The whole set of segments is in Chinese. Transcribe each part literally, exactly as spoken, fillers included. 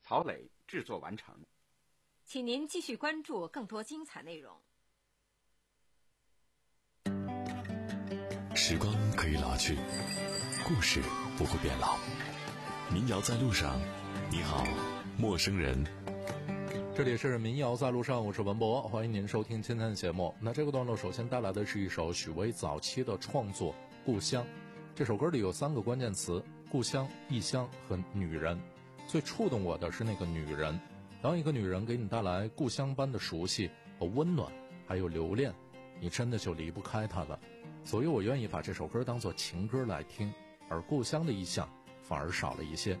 曹磊制作完成。 请您继续关注更多精彩内容。 时光可以老去，故事不会变老。民谣在路上，你好，陌生人。 这里是民谣在路上，我是文博，欢迎您收听今天的节目。那这个段落首先带来的是一首许巍早期的创作《故乡》。这首歌里有三个关键词：故乡、异乡和女人。最触动我的是那个女人。当一个女人给你带来故乡般的熟悉和温暖，还有留恋，你真的就离不开她了。所以我愿意把这首歌当作情歌来听，而故乡的意象反而少了一些。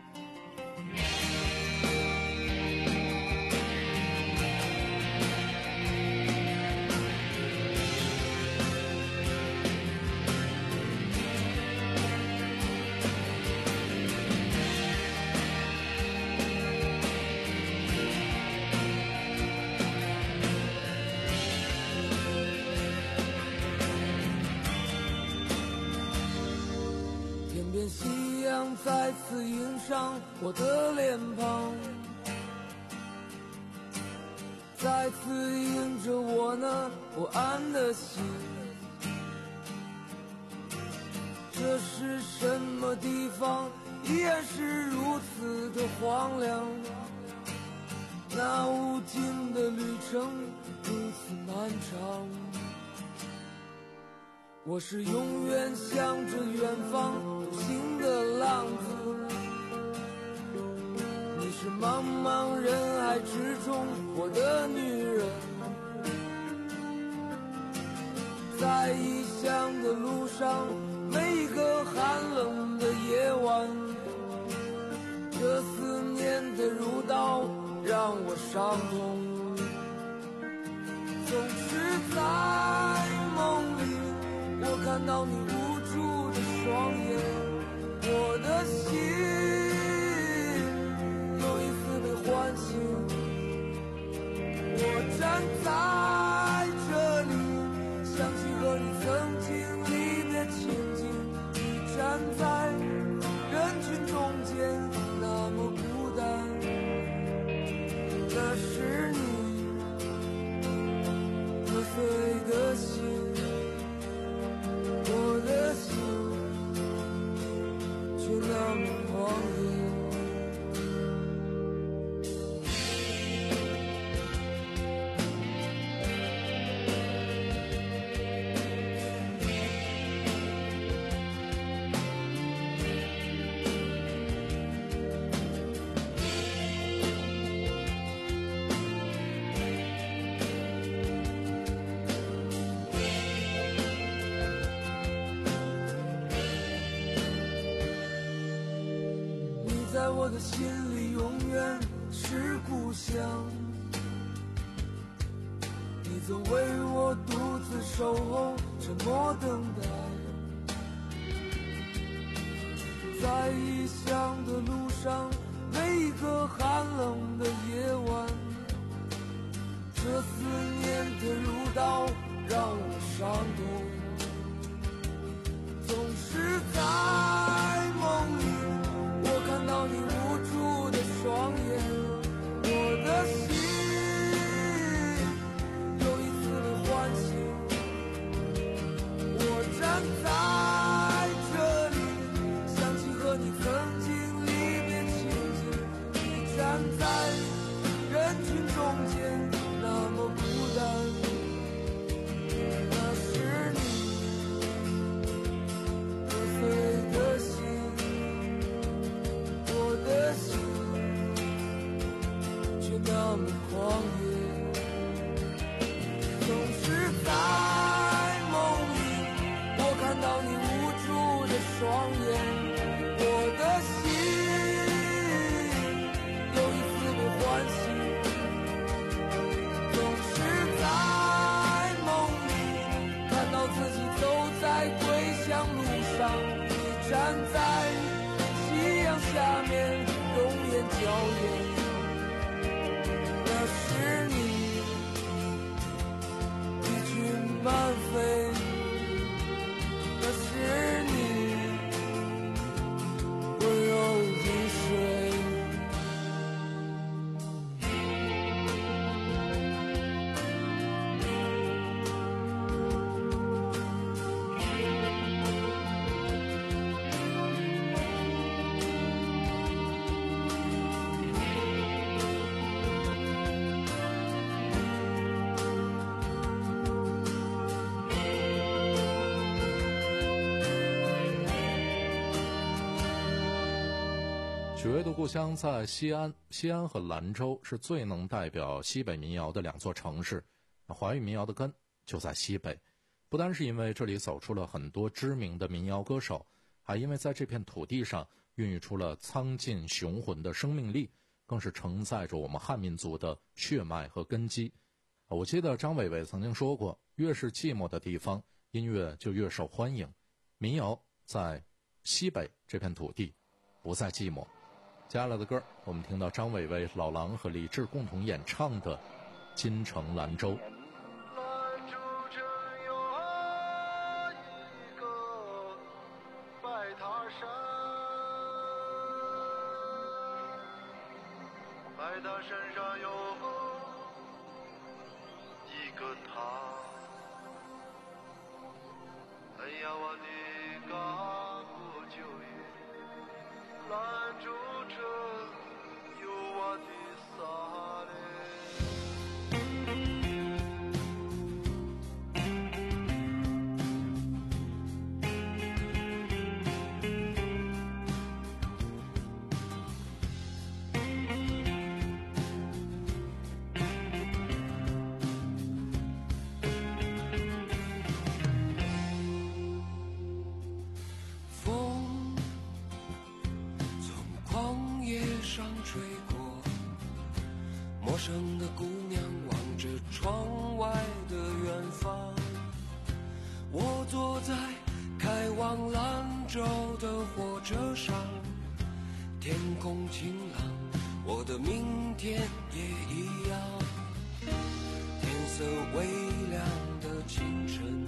夕阳再次映上我的脸庞，再次映着我那不安的心。这是什么地方，依然是如此的荒凉，那无尽的旅程如此漫长。我是永远向着远方独行的浪子，你是茫茫人海之中我的女人。在异乡的路上，每一个寒冷的夜晚，这思念的如刀让我伤痛。总是在梦里我看到你无助的双眼，我的心又一次被唤醒。我站在这里，想起和你曾经离别情景，你站在人群中间那么孤单。那是你破碎的心，我的心却那么狂野。在我的心里永远是故乡，你总为我独自守候，沉默等待。在异乡的路上，每一个寒冷的夜晚，这思念的如刀让我伤痛。总是在梦里我看到你无助的双眼，我的心又一次被唤醒。我站在这里，想起和你曾经离别情景，你站在人群中间那么孤单。那是你破碎的心，我的心却那么狂野。总是在梦里我看到你无助的双眼，我的心又一次被唤醒。总是在梦里看到自己走在归乡路上，你站在夕阳下面容颜娇艳。那是你许巍的故乡在西安，西安和兰州是最能代表西北民谣的两座城市。华语民谣的根就在西北，不单是因为这里走出了很多知名的民谣歌手，还因为在这片土地上孕育出了苍劲雄浑的生命力，更是承载着我们汉民族的血脉和根基。我记得张伟伟曾经说过，越是寂寞的地方，音乐就越受欢迎。民谣在西北这片土地不再寂寞。接下来的歌，我们听到张伟伟、老狼和李志共同演唱的《金城兰州》。 兰州镇有一个白塔山，白塔山上有一个塔。哎呀，我的干部舅爷，兰州镇有我的啥嘞？陌生的姑娘望着窗外的远方，我坐在开往兰州的火车上，天空晴朗，我的明天也一样。天色微亮的清晨，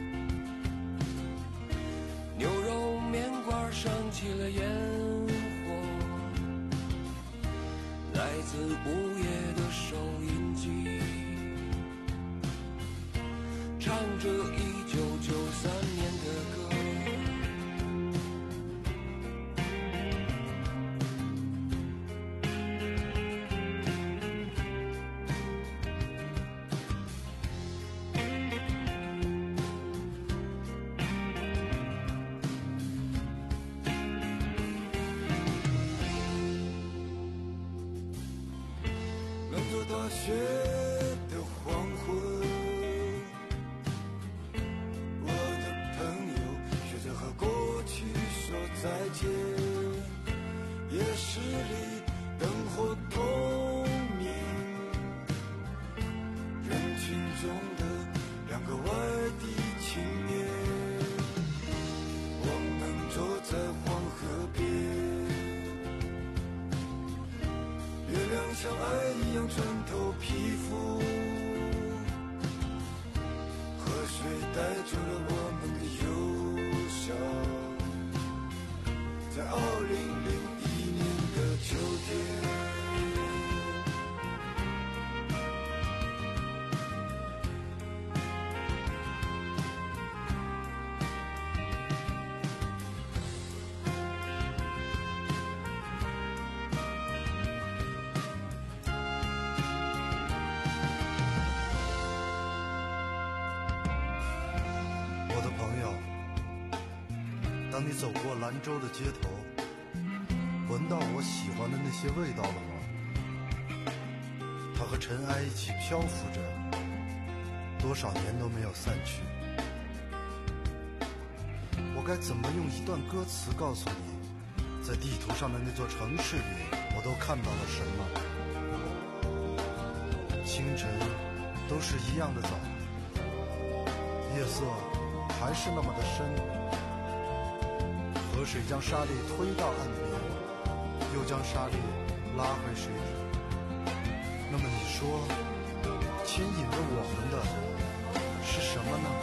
牛肉面馆响起了烟火，来自午夜的收音机，唱着一九九三年的歌。大学的黄昏，我的朋友学着和过去说再见，夜市里灯火通明，人群中的两个外地青年，我们坐在黄河边，月亮像爱一样穿透皮肤，河水带走了我们的忧伤，在二零零一年的秋天。 当你走过兰州的街头，闻到我喜欢的那些味道了吗？它和尘埃一起漂浮着，多少年都没有散去。我该怎么用一段歌词告诉你，在地图上的那座城市里，我都看到了什么？清晨都是一样的早，夜色还是那么的深。河水将沙粒推到岸边，又将沙粒拉回水底。那么你说，牵引着我们的是什么呢？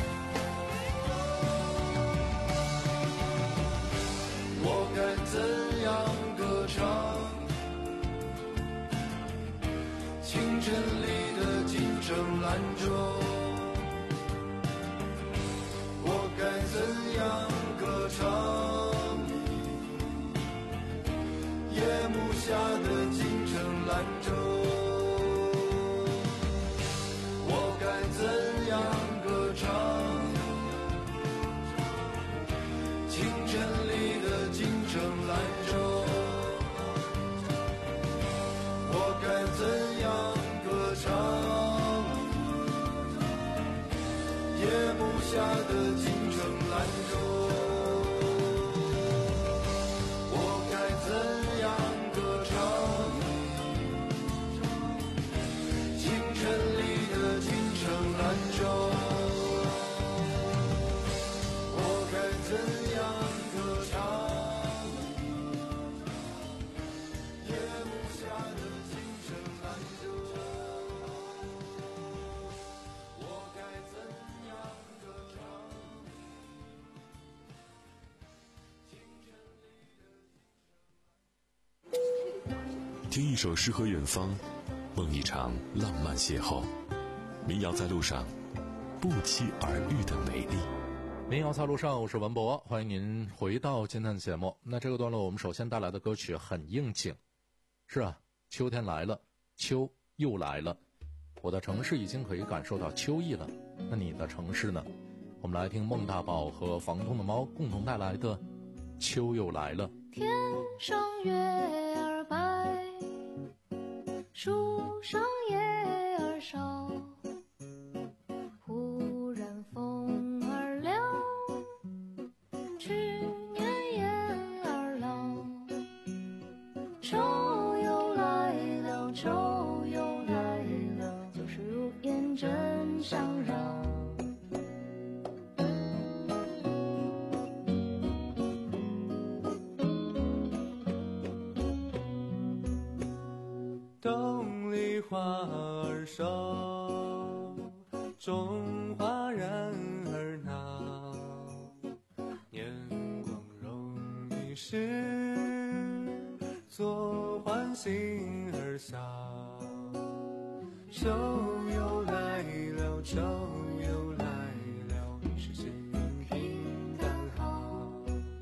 我该怎样歌唱？清晨里的金城兰州，我该怎样歌唱？夜幕下的金城兰州，我该怎样歌唱？清晨里的金城兰州， 怎样歌唱？夜幕下的京城兰州，我该怎样歌唱？清晨里的京城兰州，我该怎样歌唱？夜幕下的京城兰州，我该怎样歌唱？ 听一首诗和远方，梦一场浪漫邂逅。民谣在路上，不期而遇的美丽。 民谣在路上，我是文博，欢迎您回到今天的节目。那这个段落我们首先带来的歌曲很应景。是啊，秋天来了，秋又来了，我的城市已经可以感受到秋意了，那你的城市呢？我们来听孟大宝和房东的猫共同带来的秋又来了。 天上月儿白，树上叶儿少，忽然风儿凉，去年燕儿老。秋又来了，秋又来了，就是如烟阵上绕。 洞里花儿少，种花人儿闹，年光容易逝，做欢心儿笑。秋又来了，秋又来了，一世闲云平淡好。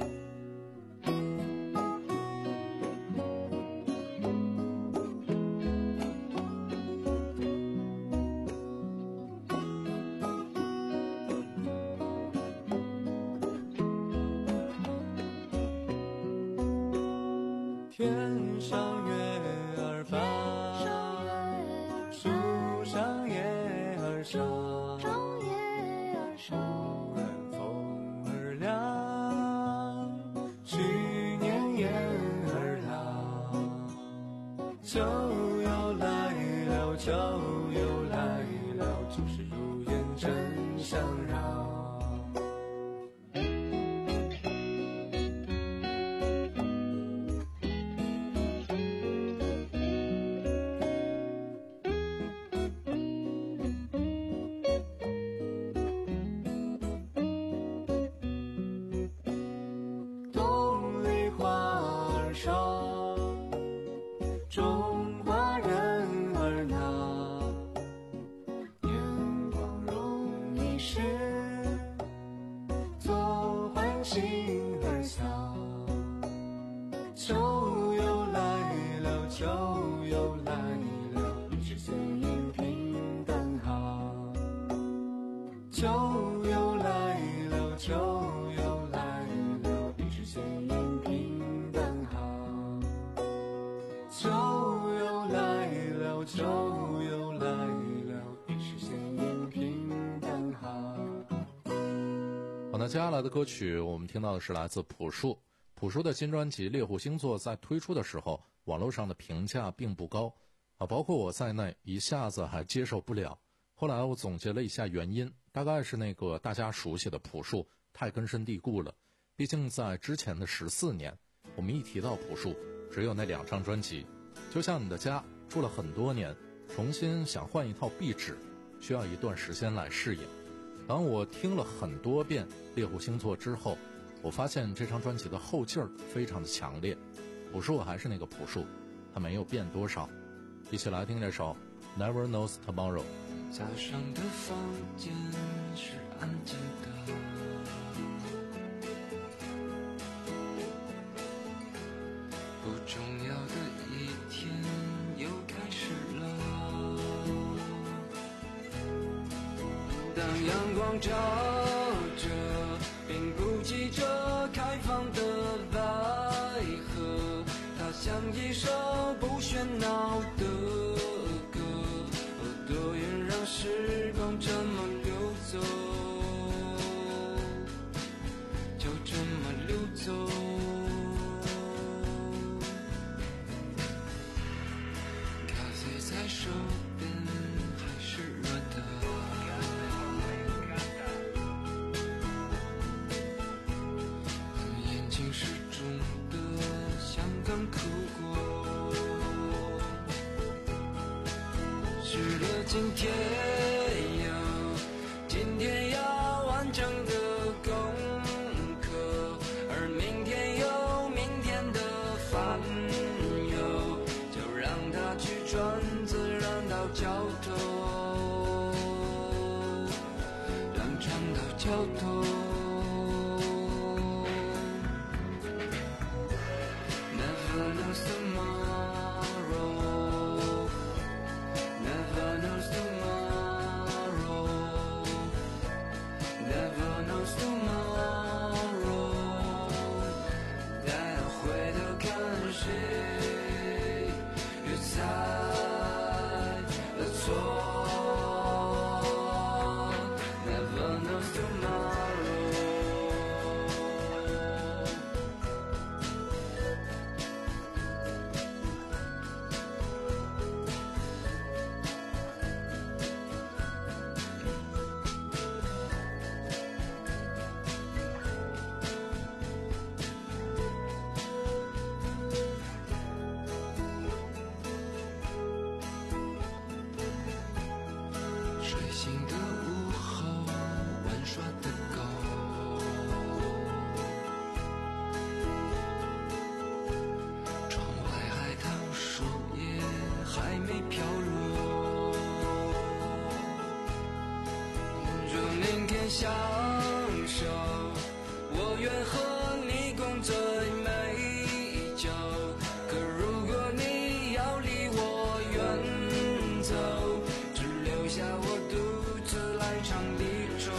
天上月儿白，树上叶儿少，忽然风儿凉，去年燕儿老。秋又来了，秋又来了，就是如烟阵相绕。种花人儿闹，年光容易逝，做欢心儿笑。秋又来了，秋又来了，一世闲云平淡好。秋又来了，秋又来了，一世闲云平淡好。秋又来了，秋又来了，一世闲云平淡好。 好，那接下来的歌曲我们听到的是来自朴树。朴树的新专辑《猎户星座》在推出的时候，网络上的评价并不高啊，包括我在内，一下子还接受不了。后来我总结了一下原因，大概是那个大家熟悉的朴树太根深蒂固了。毕竟在之前的十四年，我们一提到朴树，只有那两张专辑。就像你的家住了很多年，重新想换一套壁纸，需要一段时间来适应。当我听了很多遍《猎户星座》之后，我发现这张专辑的后劲儿非常的强烈。朴树还是那个朴树，他没有变多少。一起来听这首 Never Knows Tomorrow。 早上的房间是安静的，不重要的一天又开始了。当阳光照着并不急着开放的百合，它像一首不喧闹的手边还是热的，眼睛是肿的，像刚哭过。是了，今天有今天要完成的功课，而明天有明天的烦忧，就让它去转，自然到尽头，让船到尽头。Never knows tomorrow, never knows tomorrow, never knows tomorrow。 待回头看谁越猜了错。Never knows tomorrow。 睡醒的午后，玩耍的狗，窗外海棠树叶还没飘落，祝明天相守，我愿和你共醉美酒，可如果你要离我远走，只留下我独自来唱离愁，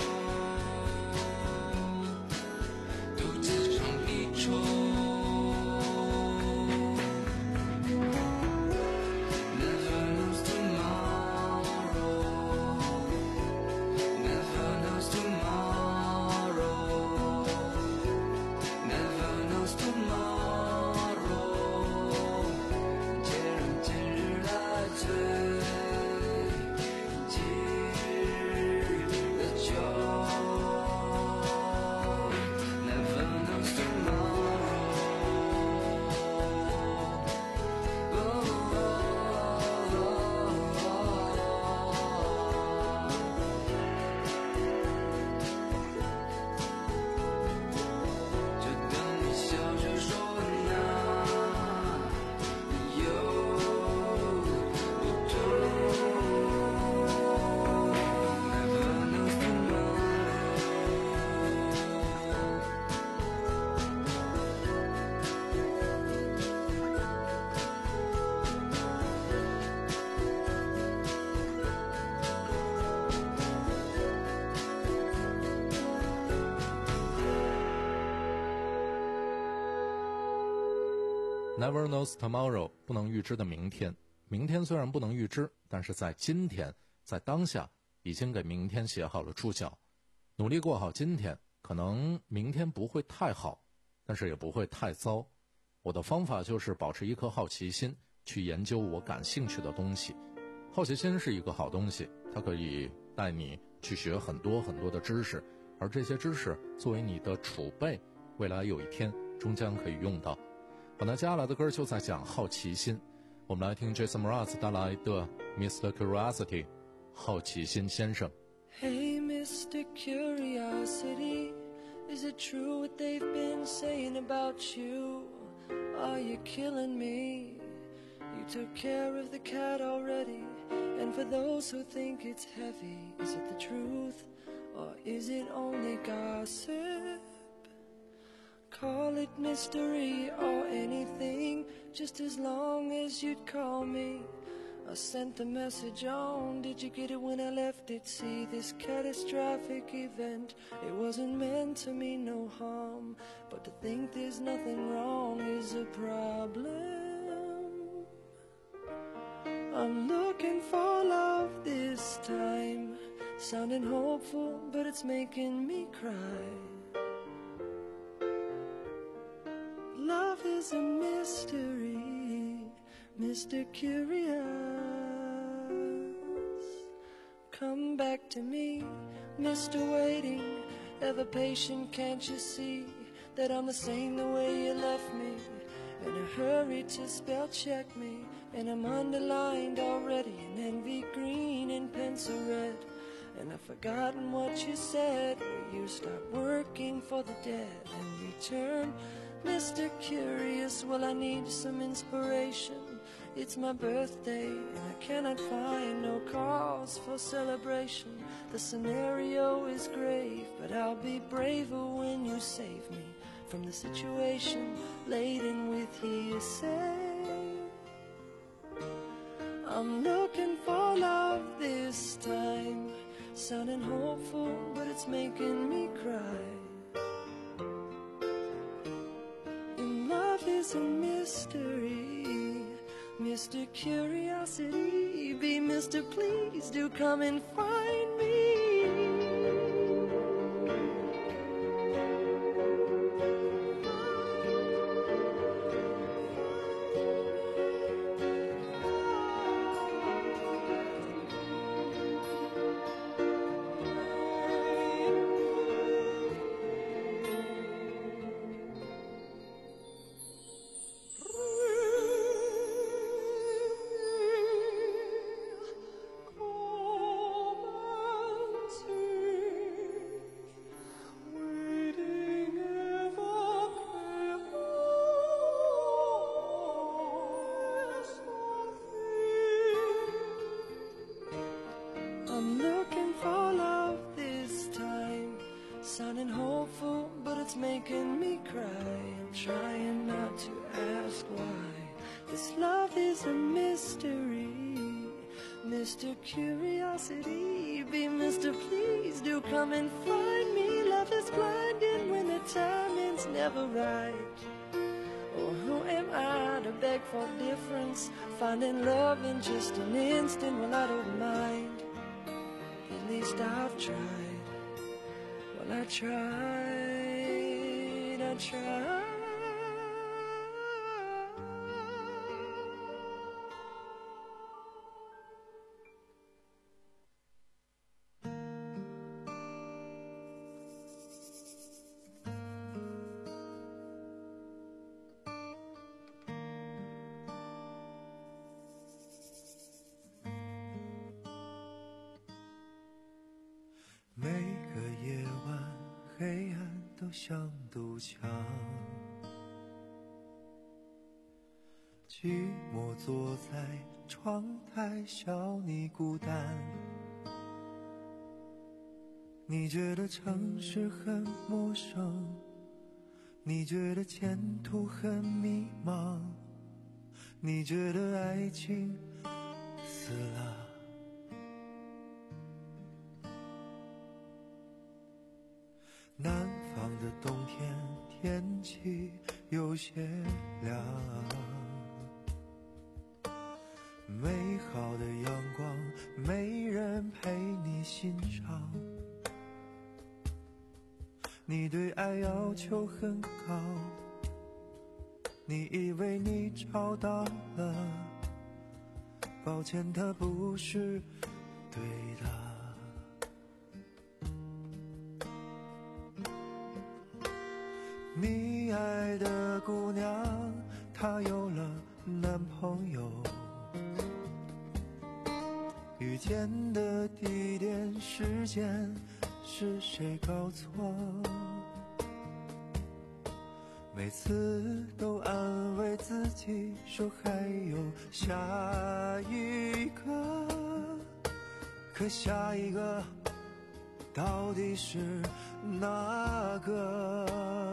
独自唱离愁。Never knows tomorrow, never knows tomorrow, never knows tomorrow。 节日节日来醉，今日的酒。Never knows tomorrow。 就等你笑着说那有不同。Never knows tomorrow。 Never knows tomorrow， 不能预知的明天。明天虽然不能预知，但是在今天，在当下，已经给明天写好了注脚。努力过好今天，可能明天不会太好，但是也不会太糟。我的方法就是保持一颗好奇心，去研究我感兴趣的东西。好奇心是一个好东西，它可以带你去学很多很多的知识，而这些知识作为你的储备，未来有一天终将可以用到。好，那接下来的歌就在讲好奇心，我们来听 Jason Mraz 带来的 Mister Curiosity， 好奇心先生。 Hey, Mister Curiosity, is it true what they've been saying about you? Are you killing me? You took care of the cat already, and for those who think it's heavy, is it the truth, or is it only gossip? Call it mystery or anything, just as long as you'd call me. I sent the message on, did you get it when I left it? See, this catastrophic event, it wasn't meant to mean no harm, but to think there's nothing wrong is a problem. I'm looking for love this time, sounding hopeful, but it's making me cry. Love is a mystery, Mister Curiosity. come back to me, Mister Waiting, ever patient, can't you see that I'm the same the way you left me? In a hurry to spell check me, and I'm underlined already in envy green and pencil red. And I've forgotten what you said, where you stop working for the dead and return, Mister Curious. Well, I need some inspiration. It's my birthday and I cannot find no cause for celebration. The scenario is grave, but I'll be braver when you save me from the situation laden with hearsay. I'm looking for love this time, sounding hopeful, but it's making me cry. And love is a mystery, Mister Curiosity, be Mister Please do come and find me. Making me cry. I'm trying not to ask why. This love is a mystery, Mister Curiosity, be Mister Please do come and find me. Love is blinding when the timing's never right. Oh, who am I to beg for difference? Finding love in just an instant, well, I don't mind. At least I've tried. Well, I tried. I try. 每个夜晚黑暗都像堵墙，寂寞坐在窗台笑你孤单。你觉得城市很陌生，你觉得前途很迷茫，你觉得爱情死了。南方的冬天天气有些凉，美好的阳光没人陪你欣赏，你对爱要求很高，你以为你找到了，抱歉它不是对的。你爱的姑娘她有了男朋友，遇见的地点时间是谁搞错，每次都安慰自己说还有下一个，可下一个到底是哪个？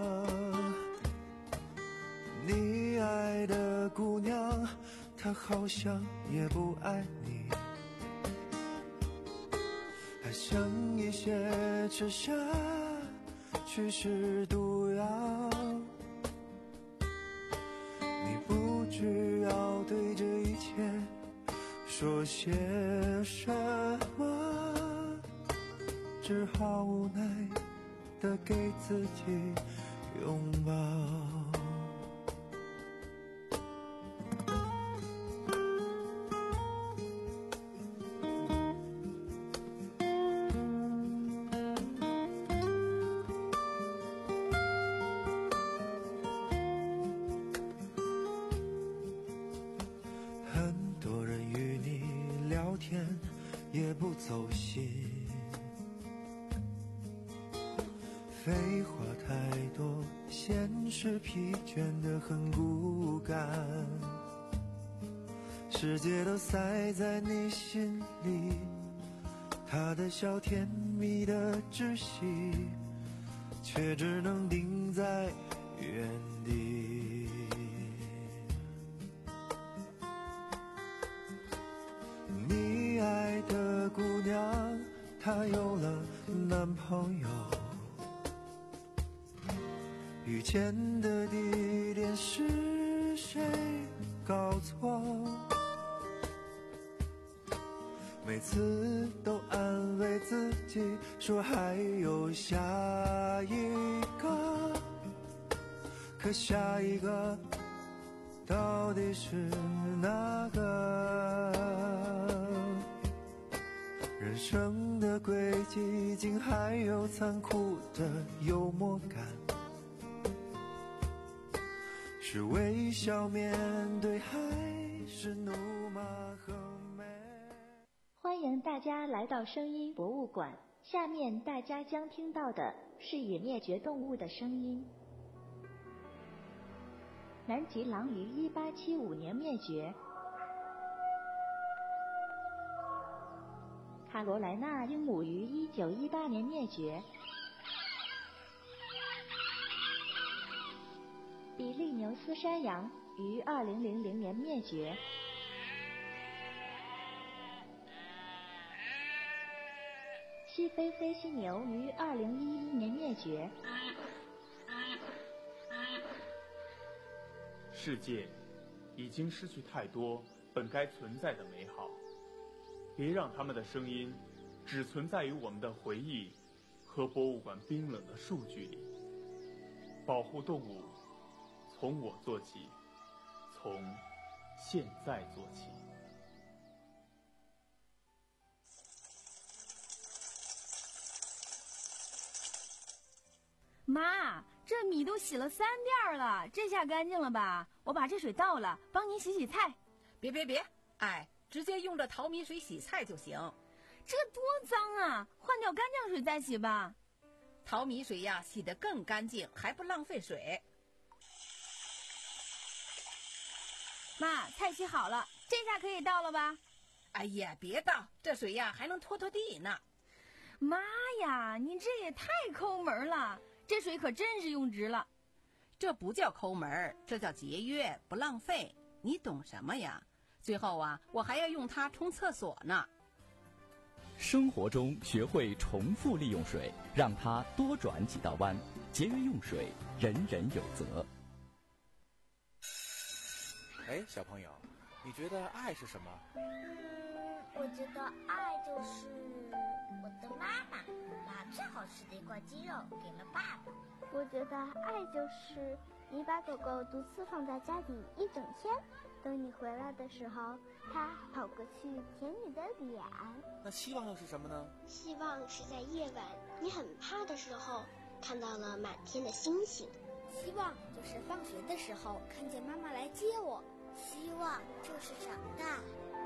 你爱的姑娘她好像也不爱你，还剩一些吃下去是毒药，你不知要对这一切说些什么，只好无奈地给自己拥抱。 也不走心。废话太多，现实疲倦得很骨感，世界都塞在你心里，他的笑甜蜜的窒息，却只能定在原地。你爱的姑娘，她有了男朋友，遇见的地点是谁搞错？每次都安慰自己说还有下一个，可下一个到底是哪个？人生的轨迹竟还有残酷的幽默感，是微笑面对还是怒骂和美？ 欢迎大家来到声音博物馆，下面大家将听到的是已灭绝动物的声音。南极狼于一八七五年灭绝，卡罗莱纳鹦鹉于一九一八年灭绝，比利牛斯山羊于二零零零年灭绝，西非飞犀牛于二零一一年灭绝。 世界已经失去太多本该存在的美好，别让他们的声音只存在于我们的回忆和博物馆冰冷的数据里。保护动物，从我做起，从现在做起。 妈，这米都洗了三遍了，这下干净了吧？我把这水倒了，帮您洗洗菜。 别别别，哎，直接用这淘米水洗菜就行。 这多脏啊，换掉干净水再洗吧。 淘米水呀，洗得更干净，还不浪费水。 妈，菜洗好了，这下可以倒了吧？ 哎呀，别倒，这水呀还能拖拖地呢。 妈呀，你这也太抠门了，这水可真是用值了。 这不叫抠门，这叫节约，不浪费。你懂什么呀？最后啊，我还要用它冲厕所呢。 生活中学会重复利用水，让它多转几道弯，节约用水，人人有责。 哎，小朋友，你觉得爱是什么？ 嗯，我觉得爱就是我的妈妈把最好吃的一块鸡肉给了爸爸。 我觉得爱就是你把狗狗独自放在家里一整天，等你回来的时候，它跑过去舔你的脸。 那希望又是什么呢？ 希望是在夜晚你很怕的时候，看到了满天的星星。 希望就是放学的时候看见妈妈来接我。 希望就是长大。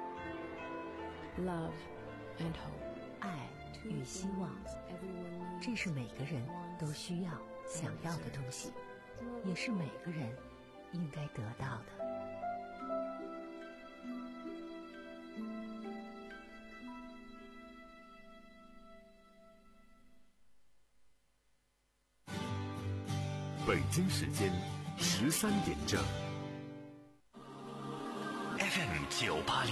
Love and hope， 爱与希望，这是每个人都需要、想要的东西，也是每个人应该得到的。 北京时间十三点正。F M 九八六。